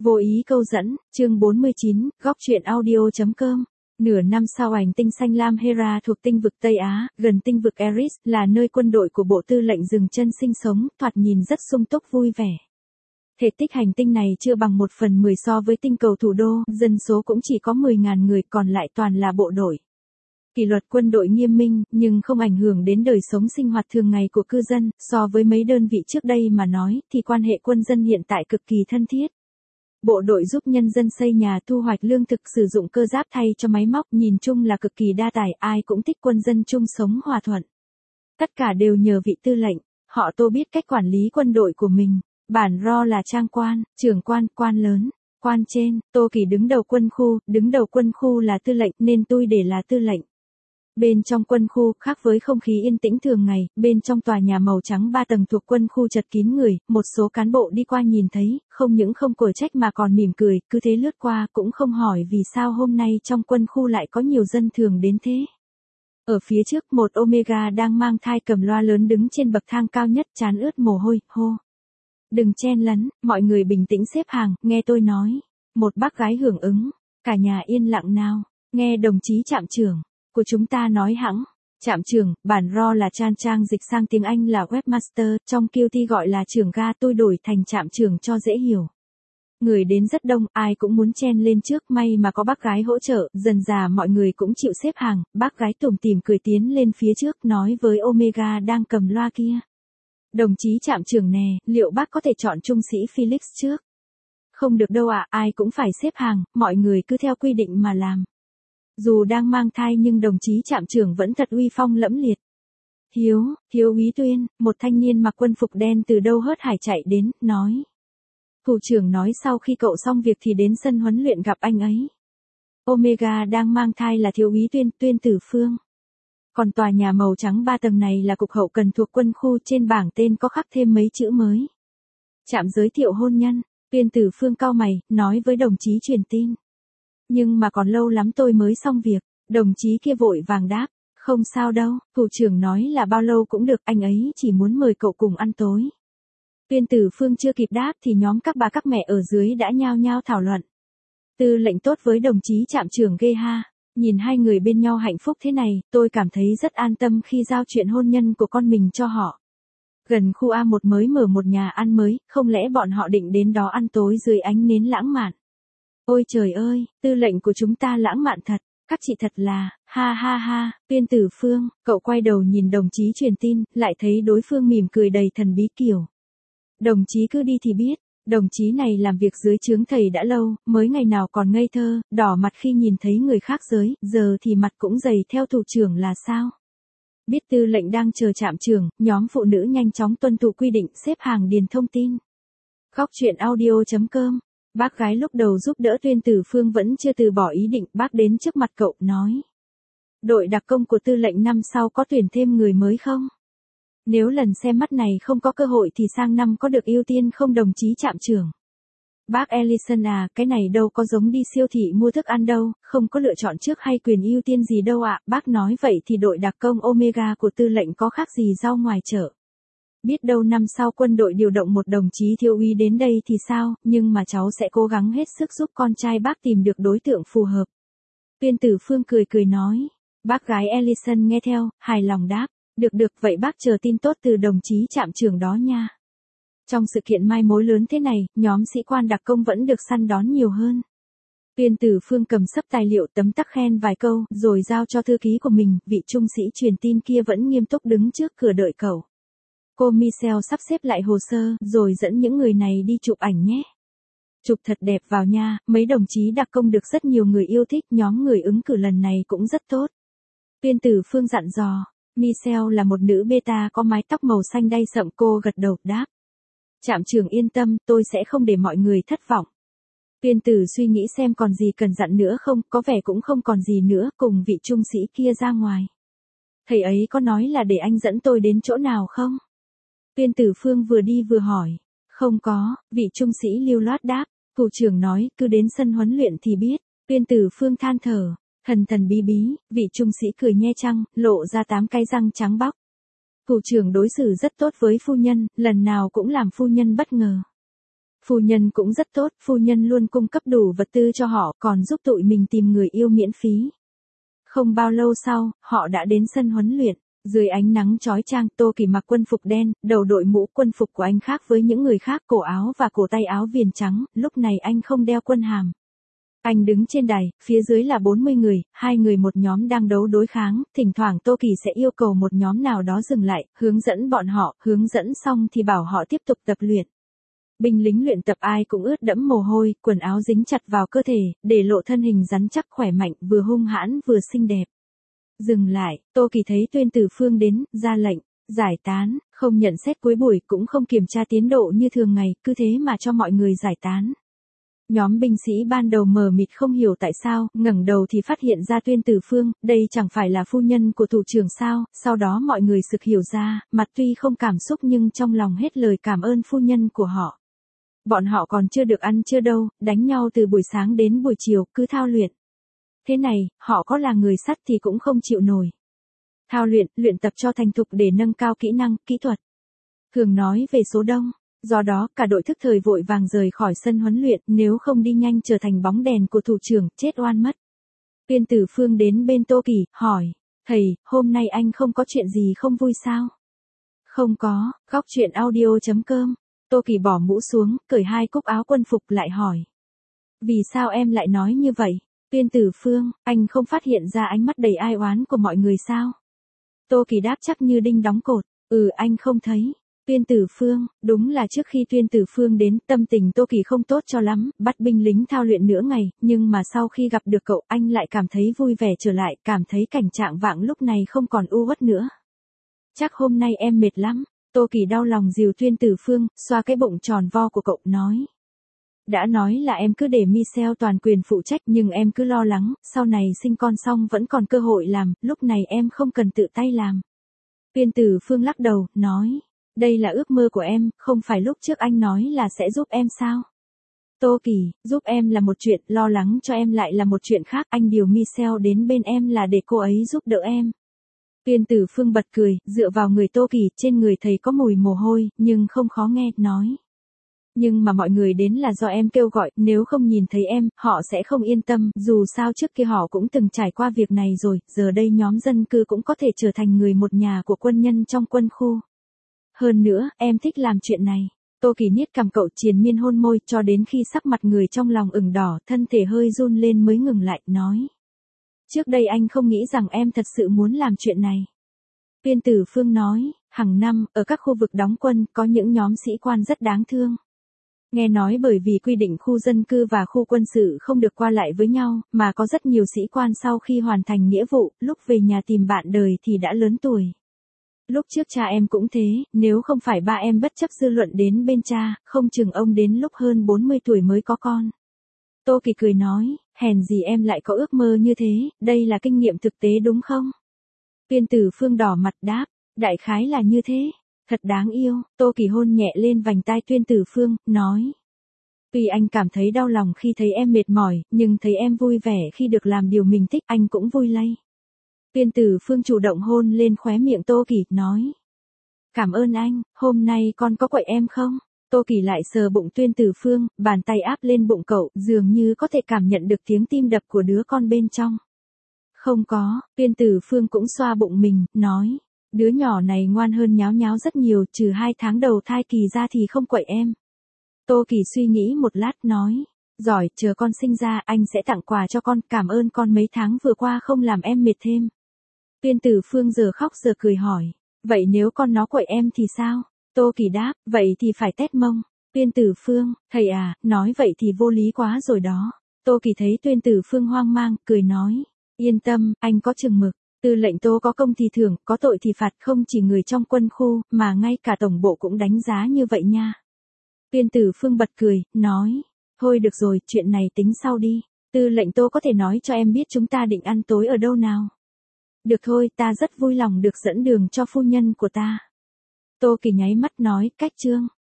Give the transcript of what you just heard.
Vô ý câu dẫn, chương 49, góc truyện audio.com. Nửa năm sau hành tinh xanh lam Hera thuộc tinh vực Tây Á, gần tinh vực Eris, là nơi quân đội của Bộ Tư lệnh dừng chân sinh sống, thoạt nhìn rất sung túc vui vẻ. Thể tích hành tinh này chưa bằng 1/10 so với tinh cầu thủ đô, dân số cũng chỉ có 10.000 người, còn lại toàn là bộ đội. Kỷ luật quân đội nghiêm minh, nhưng không ảnh hưởng đến đời sống sinh hoạt thường ngày của cư dân, so với mấy đơn vị trước đây mà nói, thì quan hệ quân dân hiện tại cực kỳ thân thiết. Bộ đội giúp nhân dân xây nhà, thu hoạch lương thực, sử dụng cơ giáp thay cho máy móc, nhìn chung là cực kỳ đa tài, ai cũng thích quân dân chung sống hòa thuận. Tất cả đều nhờ vị tư lệnh, họ Tô biết cách quản lý quân đội của mình. Bản Ro là trang quan, trưởng quan, quan lớn, quan trên, Tô Kỳ đứng đầu quân khu là tư lệnh nên tôi để là tư lệnh. Bên trong quân khu, khác với không khí yên tĩnh thường ngày, bên trong tòa nhà màu trắng 3 tầng thuộc quân khu chật kín người, một số cán bộ đi qua nhìn thấy, không những không quở trách mà còn mỉm cười, cứ thế lướt qua, cũng không hỏi vì sao hôm nay trong quân khu lại có nhiều dân thường đến thế. Ở phía trước, một Omega đang mang thai cầm loa lớn đứng trên bậc thang cao nhất, trán ướt mồ hôi, hô. Đừng chen lấn, mọi người bình tĩnh xếp hàng, nghe tôi nói. Một bác gái hưởng ứng, cả nhà yên lặng nào, nghe đồng chí trạm trưởng của chúng ta nói hẵng. Trạm trưởng, bản Ro là trang dịch sang tiếng Anh là webmaster, trong QT gọi là trưởng ga, tôi đổi thành trạm trưởng cho dễ hiểu. Người đến rất đông, ai cũng muốn chen lên trước, may mà có bác gái hỗ trợ, dần dà mọi người cũng chịu xếp hàng, bác gái tủm tỉm cười tiến lên phía trước nói với Omega đang cầm loa kia. Đồng chí trạm trưởng nè, liệu bác có thể chọn trung sĩ Felix trước? Không được đâu ạ, ai cũng phải xếp hàng, mọi người cứ theo quy định mà làm. Dù đang mang thai nhưng đồng chí trạm trưởng vẫn thật uy phong lẫm liệt. Thiếu úy Tuyên, một thanh niên mặc quân phục đen từ đâu hớt hải chạy đến, nói. Thủ trưởng nói sau khi cậu xong việc thì đến sân huấn luyện gặp anh ấy. Omega đang mang thai là thiếu úy Tuyên Tử Phương. Còn tòa nhà màu trắng 3 tầng này là cục hậu cần thuộc quân khu, trên bảng tên có khắc thêm mấy chữ mới. Trạm giới thiệu hôn nhân, Tuyên Tử Phương cau mày, nói với đồng chí truyền tin. Nhưng mà còn lâu lắm tôi mới xong việc, đồng chí kia vội vàng đáp, không sao đâu, thủ trưởng nói là bao lâu cũng được, anh ấy chỉ muốn mời cậu cùng ăn tối. Tuyên Tử Phương chưa kịp đáp thì nhóm các bà các mẹ ở dưới đã nhao nhao thảo luận. Tư lệnh tốt với đồng chí trạm trưởng ghê ha, nhìn hai người bên nhau hạnh phúc thế này, tôi cảm thấy rất an tâm khi giao chuyện hôn nhân của con mình cho họ. Gần khu A1 mới mở một nhà ăn mới, không lẽ bọn họ định đến đó ăn tối dưới ánh nến lãng mạn? Ôi trời ơi, tư lệnh của chúng ta lãng mạn thật, các chị thật là, ha ha ha, Tuyên Tử Phương, cậu quay đầu nhìn đồng chí truyền tin, lại thấy đối phương mỉm cười đầy thần bí kiểu. Đồng chí cứ đi thì biết, đồng chí này làm việc dưới trướng thầy đã lâu, mới ngày nào còn ngây thơ, đỏ mặt khi nhìn thấy người khác giới, giờ thì mặt cũng dày theo thủ trưởng là sao? Biết tư lệnh đang chờ trạm trưởng, nhóm phụ nữ nhanh chóng tuân thủ quy định xếp hàng điền thông tin. Góc truyện audio.com. Bác gái lúc đầu giúp đỡ Tuyên Tử Phương vẫn chưa từ bỏ ý định, bác đến trước mặt cậu, nói. Đội đặc công của tư lệnh năm sau có tuyển thêm người mới không? Nếu lần xem mắt này không có cơ hội thì sang năm có được ưu tiên không đồng chí trạm trưởng? Bác Ellison à, cái này đâu có giống đi siêu thị mua thức ăn đâu, không có lựa chọn trước hay quyền ưu tiên gì đâu ạ. Bác nói vậy thì đội đặc công Omega của tư lệnh có khác gì rau ngoài chợ. Biết đâu năm sau quân đội điều động một đồng chí thiếu úy đến đây thì sao, nhưng mà cháu sẽ cố gắng hết sức giúp con trai bác tìm được đối tượng phù hợp. Tuyên Tử Phương cười nói. Bác gái Ellison nghe theo, hài lòng đáp. Được, vậy bác chờ tin tốt từ đồng chí trạm trưởng đó nha. Trong sự kiện mai mối lớn thế này, nhóm sĩ quan đặc công vẫn được săn đón nhiều hơn. Tuyên Tử Phương cầm sấp tài liệu tấm tắc khen vài câu, rồi giao cho thư ký của mình, vị trung sĩ truyền tin kia vẫn nghiêm túc đứng trước cửa đợi cậu. Cô Michelle sắp xếp lại hồ sơ, rồi dẫn những người này đi chụp ảnh nhé. Chụp thật đẹp vào nha, mấy đồng chí đặc công được rất nhiều người yêu thích, nhóm người ứng cử lần này cũng rất tốt. Tuyên Tử Phương dặn dò. Michelle là một nữ beta có mái tóc màu xanh đay sậm, cô gật đầu đáp. Trạm trưởng yên tâm, tôi sẽ không để mọi người thất vọng. Tuyên Tử suy nghĩ xem còn gì cần dặn nữa không, có vẻ cũng không còn gì nữa, cùng vị trung sĩ kia ra ngoài. Thầy ấy có nói là để anh dẫn tôi đến chỗ nào không? Tuyên Tử Phương vừa đi vừa hỏi. Không có, vị trung sĩ lưu loát đáp. Thủ trưởng nói, cứ đến sân huấn luyện thì biết. Tuyên Tử Phương than thở. Thần bí, vị trung sĩ cười nhe răng, lộ ra 8 cái răng trắng bóc. Thủ trưởng đối xử rất tốt với phu nhân, lần nào cũng làm phu nhân bất ngờ. Phu nhân cũng rất tốt, phu nhân luôn cung cấp đủ vật tư cho họ, còn giúp tụi mình tìm người yêu miễn phí. Không bao lâu sau, họ đã đến sân huấn luyện. Dưới ánh nắng chói chang, Tô Kỳ mặc quân phục đen, đầu đội mũ quân phục của anh khác với những người khác, cổ áo và cổ tay áo viền trắng, lúc này anh không đeo quân hàm. Anh đứng trên đài, phía dưới là 40 người, 2 người một nhóm đang đấu đối kháng, thỉnh thoảng Tô Kỳ sẽ yêu cầu một nhóm nào đó dừng lại, hướng dẫn bọn họ, hướng dẫn xong thì bảo họ tiếp tục tập luyện. Binh lính luyện tập ai cũng ướt đẫm mồ hôi, quần áo dính chặt vào cơ thể, để lộ thân hình rắn chắc khỏe mạnh, vừa hung hãn vừa xinh đẹp. Dừng lại, Tô Kỳ thấy Tuyên Tử Phương đến, ra lệnh, giải tán, không nhận xét cuối buổi cũng không kiểm tra tiến độ như thường ngày, cứ thế mà cho mọi người giải tán. Nhóm binh sĩ ban đầu mờ mịt không hiểu tại sao, ngẩng đầu thì phát hiện ra Tuyên Tử Phương, đây chẳng phải là phu nhân của thủ trưởng sao, sau đó mọi người sực hiểu ra, mặt tuy không cảm xúc nhưng trong lòng hết lời cảm ơn phu nhân của họ. Bọn họ còn chưa được ăn chưa đâu, đánh nhau từ buổi sáng đến buổi chiều, cứ thao luyện. Thế này, họ có là người sắt thì cũng không chịu nổi. Thao luyện, luyện tập cho thành thục để nâng cao kỹ năng, kỹ thuật. Thường nói về số đông. Do đó, cả đội thức thời vội vàng rời khỏi sân huấn luyện, nếu không đi nhanh trở thành bóng đèn của thủ trưởng, chết oan mất. Tuyên Tử Phương đến bên Tô Kỳ, hỏi, thầy, hôm nay anh không có chuyện gì không vui sao? Không có, góc chuyện audio.com. Tô Kỳ bỏ mũ xuống, cởi 2 cúc áo quân phục lại hỏi. Vì sao em lại nói như vậy? Tuyên Tử Phương, anh không phát hiện ra ánh mắt đầy ai oán của mọi người sao? Tô Kỳ đáp chắc như đinh đóng cột, anh không thấy. Tuyên Tử Phương, đúng là trước khi Tuyên Tử Phương đến, tâm tình Tô Kỳ không tốt cho lắm, bắt binh lính thao luyện nửa ngày, nhưng mà sau khi gặp được cậu, anh lại cảm thấy vui vẻ trở lại, cảm thấy cảnh trạng vạng lúc này không còn u uất nữa. Chắc hôm nay em mệt lắm. Tô Kỳ đau lòng dìu Tuyên Tử Phương, xoa cái bụng tròn vo của cậu, nói. Đã nói là em cứ để Michelle toàn quyền phụ trách nhưng em cứ lo lắng, sau này sinh con xong vẫn còn cơ hội làm, lúc này em không cần tự tay làm. Tuyên Tử Phương lắc đầu, nói. Đây là ước mơ của em, không phải lúc trước anh nói là sẽ giúp em sao? Tô Kỳ, giúp em là một chuyện, lo lắng cho em lại là một chuyện khác, anh điều Michelle đến bên em là để cô ấy giúp đỡ em. Tuyên Tử Phương bật cười, dựa vào người Tô Kỳ, trên người thầy có mùi mồ hôi, nhưng không khó nghe, nói. Nhưng mà mọi người đến là do em kêu gọi, nếu không nhìn thấy em, họ sẽ không yên tâm, dù sao trước kia họ cũng từng trải qua việc này rồi, giờ đây nhóm dân cư cũng có thể trở thành người một nhà của quân nhân trong quân khu. Hơn nữa, em thích làm chuyện này. Tô Kỳ niết cằm cậu, triền miên hôn môi, cho đến khi sắc mặt người trong lòng ửng đỏ, thân thể hơi run lên mới ngừng lại, nói. Trước đây anh không nghĩ rằng em thật sự muốn làm chuyện này. Tuyên Tử Phương nói, hàng năm, ở các khu vực đóng quân, có những nhóm sĩ quan rất đáng thương. Nghe nói bởi vì quy định khu dân cư và khu quân sự không được qua lại với nhau, mà có rất nhiều sĩ quan sau khi hoàn thành nghĩa vụ, lúc về nhà tìm bạn đời thì đã lớn tuổi. Lúc trước cha em cũng thế, nếu không phải ba em bất chấp dư luận đến bên cha, không chừng ông đến lúc hơn 40 tuổi mới có con. Tô Kỳ cười nói, hèn gì em lại có ước mơ như thế, đây là kinh nghiệm thực tế đúng không? Tuyên Tử Phương đỏ mặt đáp, đại khái là như thế, thật đáng yêu. Tô Kỳ hôn nhẹ lên vành tai Tuyên Tử Phương, nói. Tuy anh cảm thấy đau lòng khi thấy em mệt mỏi, nhưng thấy em vui vẻ khi được làm điều mình thích, anh cũng vui lây. Tuyên Tử Phương chủ động hôn lên khóe miệng Tô Kỳ, nói. Cảm ơn anh, hôm nay con có quậy em không? Tô Kỳ lại sờ bụng Tuyên Tử Phương, bàn tay áp lên bụng cậu, dường như có thể cảm nhận được tiếng tim đập của đứa con bên trong. Không có, Tuyên Tử Phương cũng xoa bụng mình, nói. Đứa nhỏ này ngoan hơn nháo nháo rất nhiều, trừ 2 tháng đầu thai kỳ ra thì không quậy em. Tô Kỳ suy nghĩ một lát, nói. Giỏi, chờ con sinh ra, anh sẽ tặng quà cho con, cảm ơn con mấy tháng vừa qua không làm em mệt thêm. Tuyên Tử Phương giờ khóc giờ cười hỏi. Vậy nếu con nó quậy em thì sao? Tô Kỳ đáp, vậy thì phải tét mông. Tuyên Tử Phương, thầy à, nói vậy thì vô lý quá rồi đó. Tô Kỳ thấy Tuyên Tử Phương hoang mang, cười nói. Yên tâm, anh có chừng mực. Tư lệnh Tô có công thì thưởng, có tội thì phạt, không chỉ người trong quân khu, mà ngay cả tổng bộ cũng đánh giá như vậy nha. Tuyên Tử Phương bật cười, nói. Thôi được rồi, chuyện này tính sau đi. Tư lệnh Tô có thể nói cho em biết chúng ta định ăn tối ở đâu nào? Được thôi, ta rất vui lòng được dẫn đường cho phu nhân của ta. Tô Kỳ nháy mắt nói, cách trương.